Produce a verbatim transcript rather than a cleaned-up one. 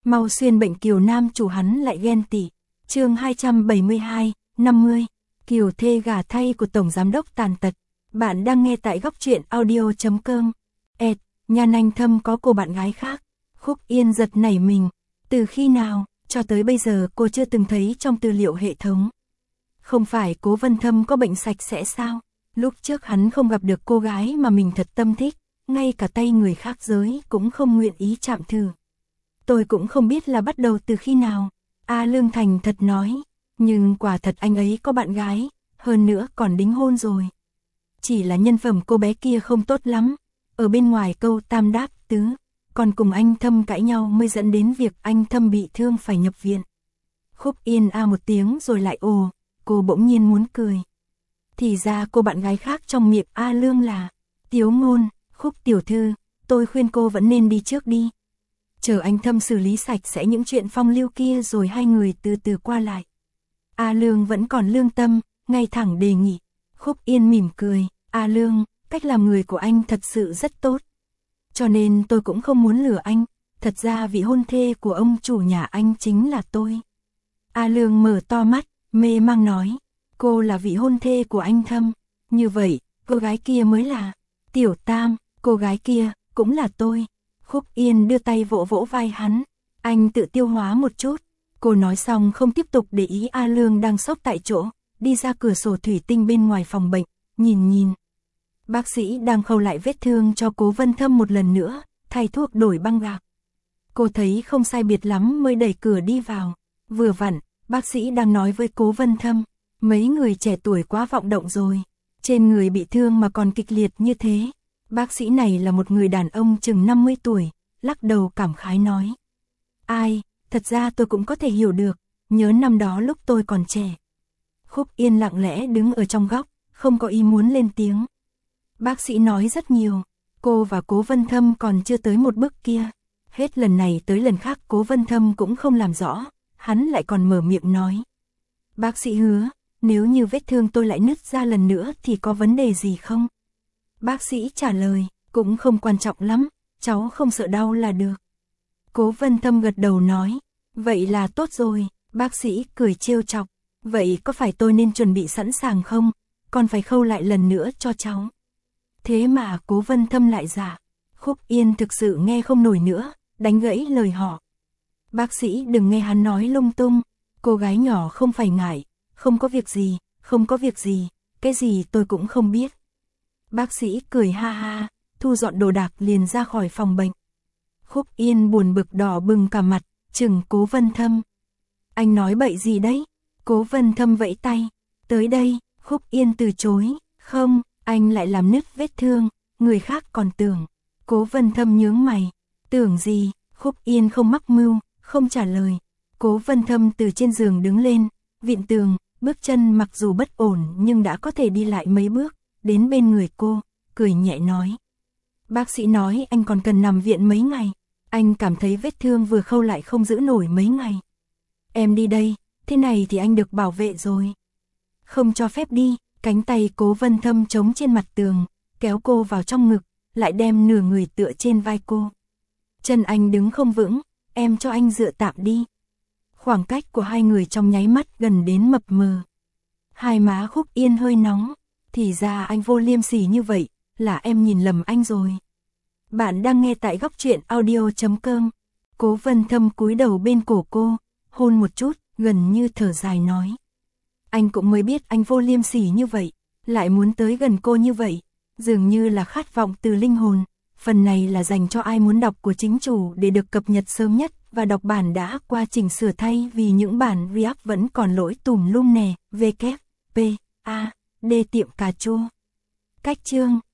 Mau xuyên bệnh Kiều nam chủ hắn lại ghen tị. Chương hai trăm bảy mươi hai, năm mươi. Kiều thê gả thay của tổng giám đốc tàn tật. Bạn đang nghe tại góc truyện audio chấm com. Ẹt, Nhan Anh Thâm có cô bạn gái khác. Khúc Yên giật nảy mình. Từ khi nào, cho tới bây giờ cô chưa từng thấy trong tư liệu hệ thống. Không phải Cố Vân Thâm có bệnh sạch sẽ sao? Lúc trước hắn không gặp được cô gái mà mình thật tâm thích, ngay cả tay người khác giới cũng không nguyện ý chạm thử. Tôi cũng không biết là bắt đầu từ khi nào. A Lương thành thật nói, nhưng quả thật anh ấy có bạn gái, hơn nữa còn đính hôn rồi. Chỉ là nhân phẩm cô bé kia không tốt lắm, ở bên ngoài câu tam đáp tứ, còn cùng anh Thâm cãi nhau mới dẫn đến việc anh Thâm bị thương phải nhập viện. Khúc Yên a một tiếng rồi lại ồ, cô bỗng nhiên muốn cười. Thì ra cô bạn gái khác trong miệng A Lương là Tiếu Ngôn. Khúc tiểu thư, tôi khuyên cô vẫn nên đi trước đi. Chờ anh Thâm xử lý sạch sẽ những chuyện phong lưu kia rồi hai người từ từ qua lại. A Lương vẫn còn lương tâm, ngay thẳng đề nghị. Khúc Yên mỉm cười, A Lương, cách làm người của anh thật sự rất tốt. Cho nên tôi cũng không muốn lừa anh, thật ra vị hôn thê của ông chủ nhà anh chính là tôi. A Lương mở to mắt, mê mang nói, cô là vị hôn thê của anh Thâm, như vậy, cô gái kia mới là Tiểu Tam, cô gái kia, cũng là tôi. Khúc Yên đưa tay vỗ vỗ vai hắn, anh tự tiêu hóa một chút. Cô nói xong không tiếp tục để ý A Lương đang sốc tại chỗ, đi ra cửa sổ thủy tinh bên ngoài phòng bệnh, nhìn nhìn. Bác sĩ đang khâu lại vết thương cho Cố Vân Thâm một lần nữa, thay thuốc đổi băng gạc. Cô thấy không sai biệt lắm mới đẩy cửa đi vào. Vừa vặn, bác sĩ đang nói với Cố Vân Thâm, mấy người trẻ tuổi quá vọng động rồi, trên người bị thương mà còn kịch liệt như thế. Bác sĩ này là một người đàn ông chừng năm mươi tuổi, lắc đầu cảm khái nói. Ai, thật ra tôi cũng có thể hiểu được, nhớ năm đó lúc tôi còn trẻ. Khúc Yên lặng lẽ đứng ở trong góc, không có ý muốn lên tiếng. Bác sĩ nói rất nhiều, cô và Cố Vân Thâm còn chưa tới một bước kia. Hết lần này tới lần khác Cố Vân Thâm cũng không làm rõ, hắn lại còn mở miệng nói. Bác sĩ hứa, nếu như vết thương tôi lại nứt ra lần nữa thì có vấn đề gì không? Bác sĩ trả lời, cũng không quan trọng lắm, cháu không sợ đau là được. Cố Vân Thâm gật đầu nói, vậy là tốt rồi. Bác sĩ cười trêu chọc, vậy có phải tôi nên chuẩn bị sẵn sàng không? Còn phải khâu lại lần nữa cho cháu. Thế mà Cố Vân Thâm lại giả. Khúc Yên thực sự nghe không nổi nữa, đánh gãy lời họ. Bác sĩ đừng nghe hắn nói lung tung, cô gái nhỏ không phải ngại, không có việc gì, không có việc gì, cái gì tôi cũng không biết. Bác sĩ cười ha ha, thu dọn đồ đạc liền ra khỏi phòng bệnh. Khúc Yên buồn bực đỏ bừng cả mặt, chừng Cố Vân Thâm. Anh nói bậy gì đấy? Cố Vân Thâm vẫy tay. Tới đây. Khúc Yên từ chối. Không, anh lại làm nứt vết thương, người khác còn tưởng. Cố Vân Thâm nhướng mày. Tưởng gì? Khúc Yên không mắc mưu, không trả lời. Cố Vân Thâm từ trên giường đứng lên, vịn tường, bước chân mặc dù bất ổn nhưng đã có thể đi lại mấy bước, đến bên người cô, cười nhẹ nói. Bác sĩ nói anh còn cần nằm viện mấy ngày, anh cảm thấy vết thương vừa khâu lại không giữ nổi mấy ngày. Em đi đây, thế này thì anh được bảo vệ rồi. Không cho phép đi, cánh tay Cố Vân Thâm chống trên mặt tường, kéo cô vào trong ngực, lại đem nửa người tựa trên vai cô. Chân anh đứng không vững, em cho anh dựa tạm đi. Khoảng cách của hai người trong nháy mắt gần đến mập mờ. Hai má Khúc Yên hơi nóng, thì ra anh vô liêm sỉ như vậy, là em nhìn lầm anh rồi. Bạn đang nghe tại góc truyện audio chấm com. Cố Vân Thâm cúi đầu bên cổ cô, hôn một chút, gần như thở dài nói. Anh cũng mới biết anh vô liêm sỉ như vậy, lại muốn tới gần cô như vậy, dường như là khát vọng từ linh hồn. Phần này là dành cho ai muốn đọc của chính chủ để được cập nhật sớm nhất và đọc bản đã qua chỉnh sửa thay vì những bản React vẫn còn lỗi tùm lum nè. W P A D tiệm cà chua. Cách chương